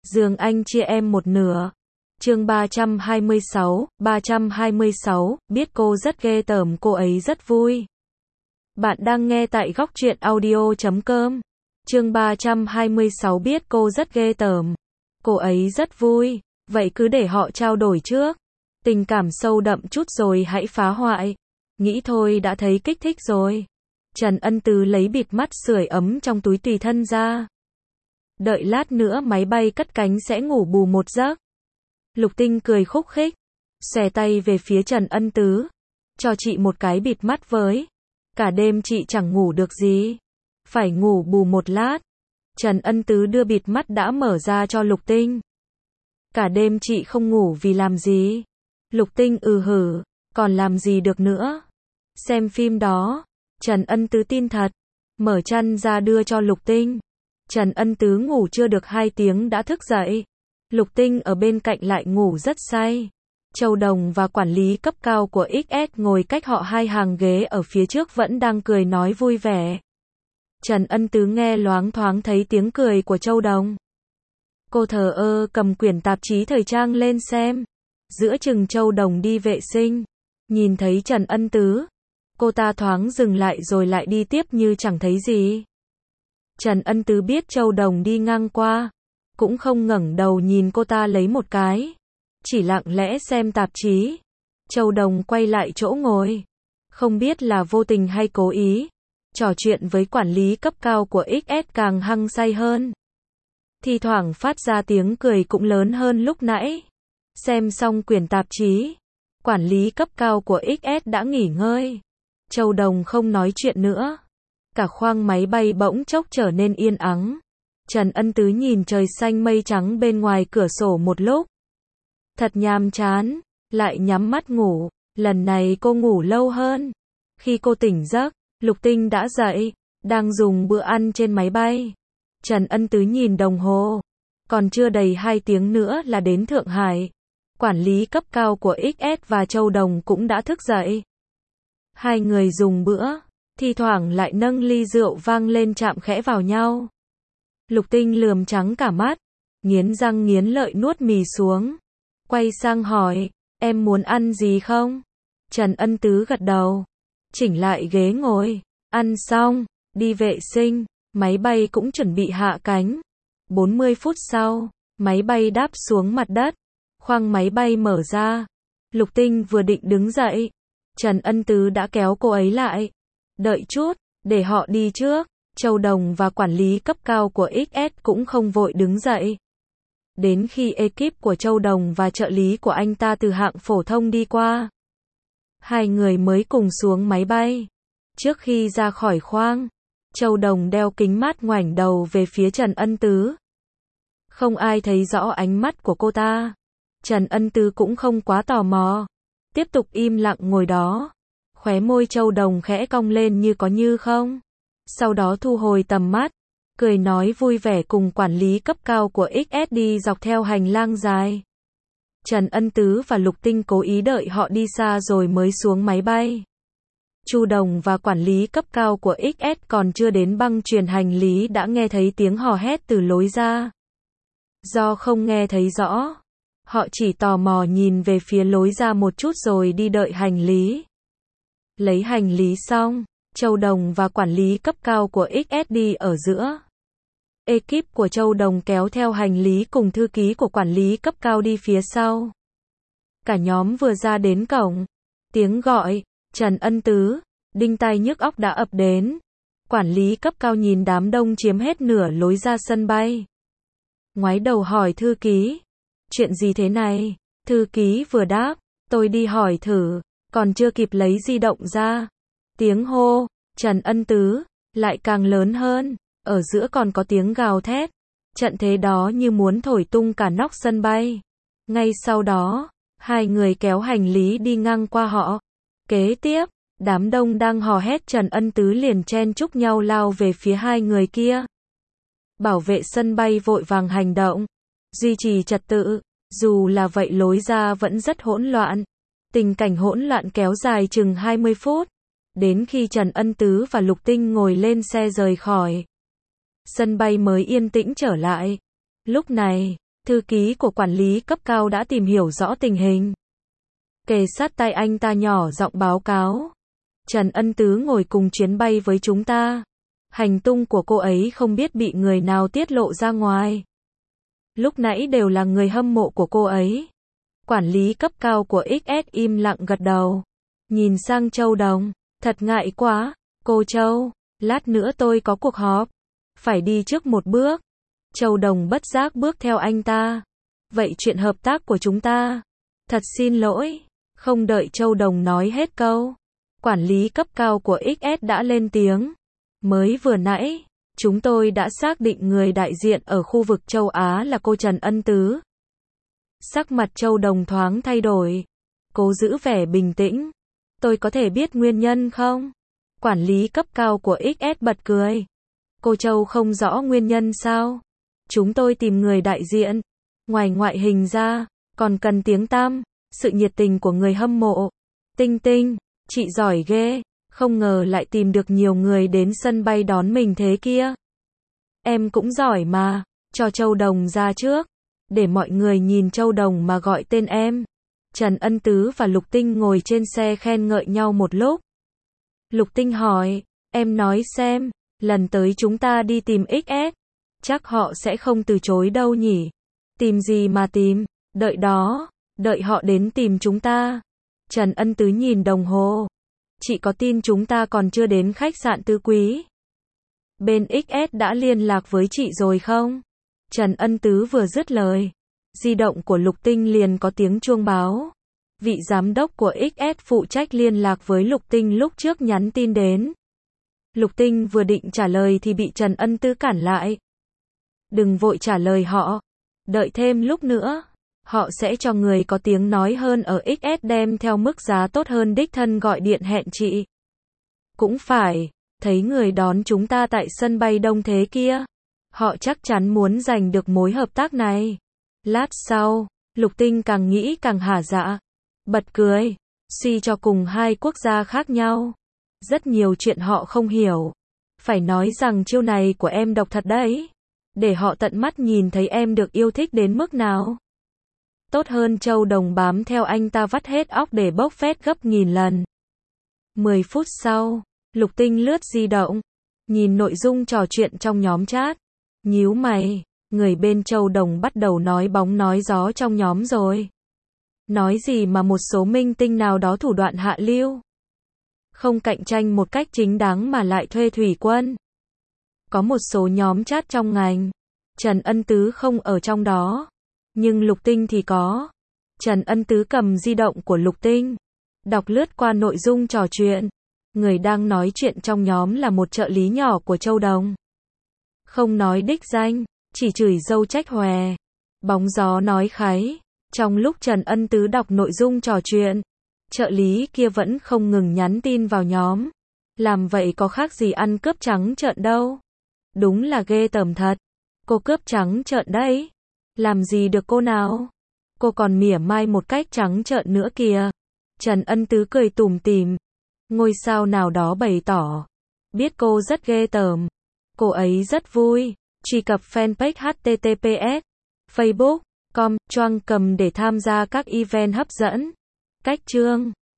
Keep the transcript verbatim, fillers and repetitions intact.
Dương Anh chia em một nửa. Chương ba trăm hai mươi sáu, ba trăm hai mươi sáu, biết cô rất ghê tởm, cô ấy rất vui. Bạn đang nghe tại góc truyện audio chấm com. Chương ba trăm hai mươi sáu, biết cô rất ghê tởm, cô ấy rất vui. Vậy cứ để họ trao đổi trước. Tình cảm sâu đậm chút rồi hãy phá hoại. Nghĩ thôi đã thấy kích thích rồi. Trần Ân Tứ lấy bịt mắt sưởi ấm trong túi tùy thân ra. Đợi lát nữa máy bay cất cánh sẽ ngủ bù một giấc. Lục Tinh cười khúc khích, xòe tay về phía Trần Ân Tứ. Cho chị một cái bịt mắt với. Cả đêm chị chẳng ngủ được gì. Phải ngủ bù một lát. Trần Ân Tứ đưa bịt mắt đã mở ra cho Lục Tinh. Cả đêm chị không ngủ vì làm gì? Lục Tinh ừ hử, còn làm gì được nữa? Xem phim đó. Trần Ân Tứ tin thật. Mở chăn ra đưa cho Lục Tinh. Trần Ân Tứ ngủ chưa được hai tiếng đã thức dậy. Lục Tinh ở bên cạnh lại ngủ rất say. Châu Đồng và quản lý cấp cao của ích ét ngồi cách họ hai hàng ghế ở phía trước vẫn đang cười nói vui vẻ. Trần Ân Tứ nghe loáng thoáng thấy tiếng cười của Châu Đồng. Cô thờ ơ cầm quyển tạp chí thời trang lên xem. Giữa chừng Châu Đồng đi vệ sinh, nhìn thấy Trần Ân Tứ, cô ta thoáng dừng lại rồi lại đi tiếp như chẳng thấy gì. Trần Ân Tứ biết Châu Đồng đi ngang qua, cũng không ngẩng đầu nhìn cô ta lấy một cái, chỉ lặng lẽ xem tạp chí. Châu Đồng quay lại chỗ ngồi, không biết là vô tình hay cố ý, trò chuyện với quản lý cấp cao của ích ét càng hăng say hơn. Thi thoảng phát ra tiếng cười cũng lớn hơn lúc nãy. Xem xong quyển tạp chí, quản lý cấp cao của ích ét đã nghỉ ngơi. Châu Đồng không nói chuyện nữa. Cả khoang máy bay bỗng chốc trở nên yên ắng. Trần Ân Tứ nhìn trời xanh mây trắng bên ngoài cửa sổ một lúc. Thật nhàm chán, lại nhắm mắt ngủ. Lần này cô ngủ lâu hơn. Khi cô tỉnh giấc, Lục Tinh đã dậy, đang dùng bữa ăn trên máy bay. Trần Ân Tứ nhìn đồng hồ. Còn chưa đầy hai tiếng nữa là đến Thượng Hải. Quản lý cấp cao của ích ét và Châu Đồng cũng đã thức dậy. Hai người dùng bữa, thi thoảng lại nâng ly rượu vang lên chạm khẽ vào nhau. Lục Tinh lườm trắng cả mắt, nghiến răng nghiến lợi nuốt mì xuống. Quay sang hỏi, em muốn ăn gì không? Trần Ân Tứ gật đầu, chỉnh lại ghế ngồi, ăn xong, đi vệ sinh, máy bay cũng chuẩn bị hạ cánh. bốn mươi phút sau, máy bay đáp xuống mặt đất. Khoang máy bay mở ra. Lục Tinh vừa định đứng dậy, Trần Ân Tứ đã kéo cô ấy lại. Đợi chút, để họ đi trước. Châu Đồng và quản lý cấp cao của ích ét cũng không vội đứng dậy. Đến khi ekip của Châu Đồng và trợ lý của anh ta từ hạng phổ thông đi qua, hai người mới cùng xuống máy bay. Trước khi ra khỏi khoang, Châu Đồng đeo kính mát ngoảnh đầu về phía Trần Ân Tứ. Không ai thấy rõ ánh mắt của cô ta. Trần Ân Tứ cũng không quá tò mò, tiếp tục im lặng ngồi đó. Khóe môi Châu Đồng khẽ cong lên như có như không. Sau đó thu hồi tầm mắt, cười nói vui vẻ cùng quản lý cấp cao của ích ét đi dọc theo hành lang dài. Trần Ân Tứ và Lục Tinh cố ý đợi họ đi xa rồi mới xuống máy bay. Chu Đồng và quản lý cấp cao của ích ét còn chưa đến băng truyền hành lý đã nghe thấy tiếng hò hét từ lối ra. Do không nghe thấy rõ, họ chỉ tò mò nhìn về phía lối ra một chút rồi đi đợi hành lý. Lấy hành lý xong, Châu Đồng và quản lý cấp cao của ích ét đi ở giữa. Ekip của Châu Đồng kéo theo hành lý cùng thư ký của quản lý cấp cao đi phía sau. Cả nhóm vừa ra đến cổng, tiếng gọi, Trần Ân Tứ, đinh tai nhức óc đã ập đến. Quản lý cấp cao nhìn đám đông chiếm hết nửa lối ra sân bay. Ngoái đầu hỏi thư ký, chuyện gì thế này? Thư ký vừa đáp, tôi đi hỏi thử, còn chưa kịp lấy di động ra. Tiếng hô, Trần Ân Tứ, lại càng lớn hơn, ở giữa còn có tiếng gào thét. Trận thế đó như muốn thổi tung cả nóc sân bay. Ngay sau đó, hai người kéo hành lý đi ngang qua họ. Kế tiếp, đám đông đang hò hét Trần Ân Tứ liền chen chúc nhau lao về phía hai người kia. Bảo vệ sân bay vội vàng hành động, duy trì trật tự. Dù là vậy lối ra vẫn rất hỗn loạn. Tình cảnh hỗn loạn kéo dài chừng hai mươi phút. Đến khi Trần Ân Tứ và Lục Tinh ngồi lên xe rời khỏi, sân bay mới yên tĩnh trở lại. Lúc này, Thư ký của quản lý cấp cao đã tìm hiểu rõ tình hình. Kề sát tai anh ta nhỏ giọng báo cáo. Trần Ân Tứ ngồi cùng chuyến bay với chúng ta. Hành tung của cô ấy không biết bị người nào tiết lộ ra ngoài. Lúc nãy đều là người hâm mộ của cô ấy. Quản lý cấp cao của ích ét im lặng gật đầu. Nhìn sang Châu Đồng. Thật ngại quá, cô Châu. Lát nữa tôi có cuộc họp. Phải đi trước một bước. Châu Đồng bất giác bước theo anh ta. Vậy chuyện hợp tác của chúng ta. Thật xin lỗi. Không đợi Châu Đồng nói hết câu. Quản lý cấp cao của ích ét đã lên tiếng. Mới vừa nãy, chúng tôi đã xác định người đại diện ở khu vực châu Á là cô Trần Ân Tứ. Sắc mặt Châu Đồng thoáng thay đổi. Cố giữ vẻ bình tĩnh. Tôi có thể biết nguyên nhân không? Quản lý cấp cao của ích ét bật cười. Cô Châu không rõ nguyên nhân sao? Chúng tôi tìm người đại diện. Ngoài ngoại hình ra, còn cần tiếng tăm, sự nhiệt tình của người hâm mộ. Tinh Tinh, chị giỏi ghê. Không ngờ lại tìm được nhiều người đến sân bay đón mình thế kia. Em cũng giỏi mà. Cho Châu Đồng ra trước. Để mọi người nhìn Châu Đồng mà gọi tên em. Trần Ân Tứ và Lục Tinh ngồi trên xe khen ngợi nhau một lúc. Lục Tinh hỏi, em nói xem, lần tới chúng ta đi tìm ích ét, chắc họ sẽ không từ chối đâu nhỉ? Tìm gì mà tìm, đợi đó, đợi họ đến tìm chúng ta. Trần Ân Tứ nhìn đồng hồ. Chị có tin chúng ta còn chưa đến khách sạn Tứ Quý? Bên ích ét đã liên lạc với chị rồi không? Trần Ân Tứ vừa dứt lời. Di động của Lục Tinh liền có tiếng chuông báo. Vị giám đốc của ích ét phụ trách liên lạc với Lục Tinh lúc trước nhắn tin đến. Lục Tinh vừa định trả lời thì bị Trần Ân Tứ cản lại. Đừng vội trả lời họ. Đợi thêm lúc nữa. Họ sẽ cho người có tiếng nói hơn ở ích ét đem theo mức giá tốt hơn đích thân gọi điện hẹn chị. Cũng phải, thấy người đón chúng ta tại sân bay đông thế kia. Họ chắc chắn muốn giành được mối hợp tác này. Lát sau, Lục Tinh càng nghĩ càng hả dạ. Bật cười. Suy cho cùng hai quốc gia khác nhau. Rất nhiều chuyện họ không hiểu. Phải nói rằng chiêu này của em độc thật đấy. Để họ tận mắt nhìn thấy em được yêu thích đến mức nào. Tốt hơn Châu Đồng bám theo anh ta vắt hết óc để bốc phét gấp nghìn lần. mười phút sau, Lục Tinh lướt di động. Nhìn nội dung trò chuyện trong nhóm chat. Nhíu mày. Người bên Châu Đồng bắt đầu nói bóng nói gió trong nhóm rồi. Nói gì mà một số minh tinh nào đó thủ đoạn hạ lưu. Không cạnh tranh một cách chính đáng mà lại thuê thủy quân. Có một số nhóm chat trong ngành. Trần Ân Tứ không ở trong đó. Nhưng Lục Tinh thì có. Trần Ân Tứ cầm di động của Lục Tinh. Đọc lướt qua nội dung trò chuyện. Người đang nói chuyện trong nhóm là một trợ lý nhỏ của Châu Đồng. Không nói đích danh. Chỉ chửi dâu trách hòe. Bóng gió nói kháy. Trong lúc Trần Ân Tứ đọc nội dung trò chuyện, trợ lý kia vẫn không ngừng nhắn tin vào nhóm. Làm vậy có khác gì ăn cướp trắng trợn đâu. Đúng là ghê tởm thật. Cô cướp trắng trợn đấy. Làm gì được cô nào? Cô còn mỉa mai một cách trắng trợn nữa kìa. Trần Ân Tứ cười tủm tỉm. Ngôi sao nào đó bày tỏ. Biết cô rất ghê tởm. Cô ấy rất vui. Truy cập fanpage h t t p s facebook chấm com choang cầm để tham gia các event hấp dẫn. Cách chương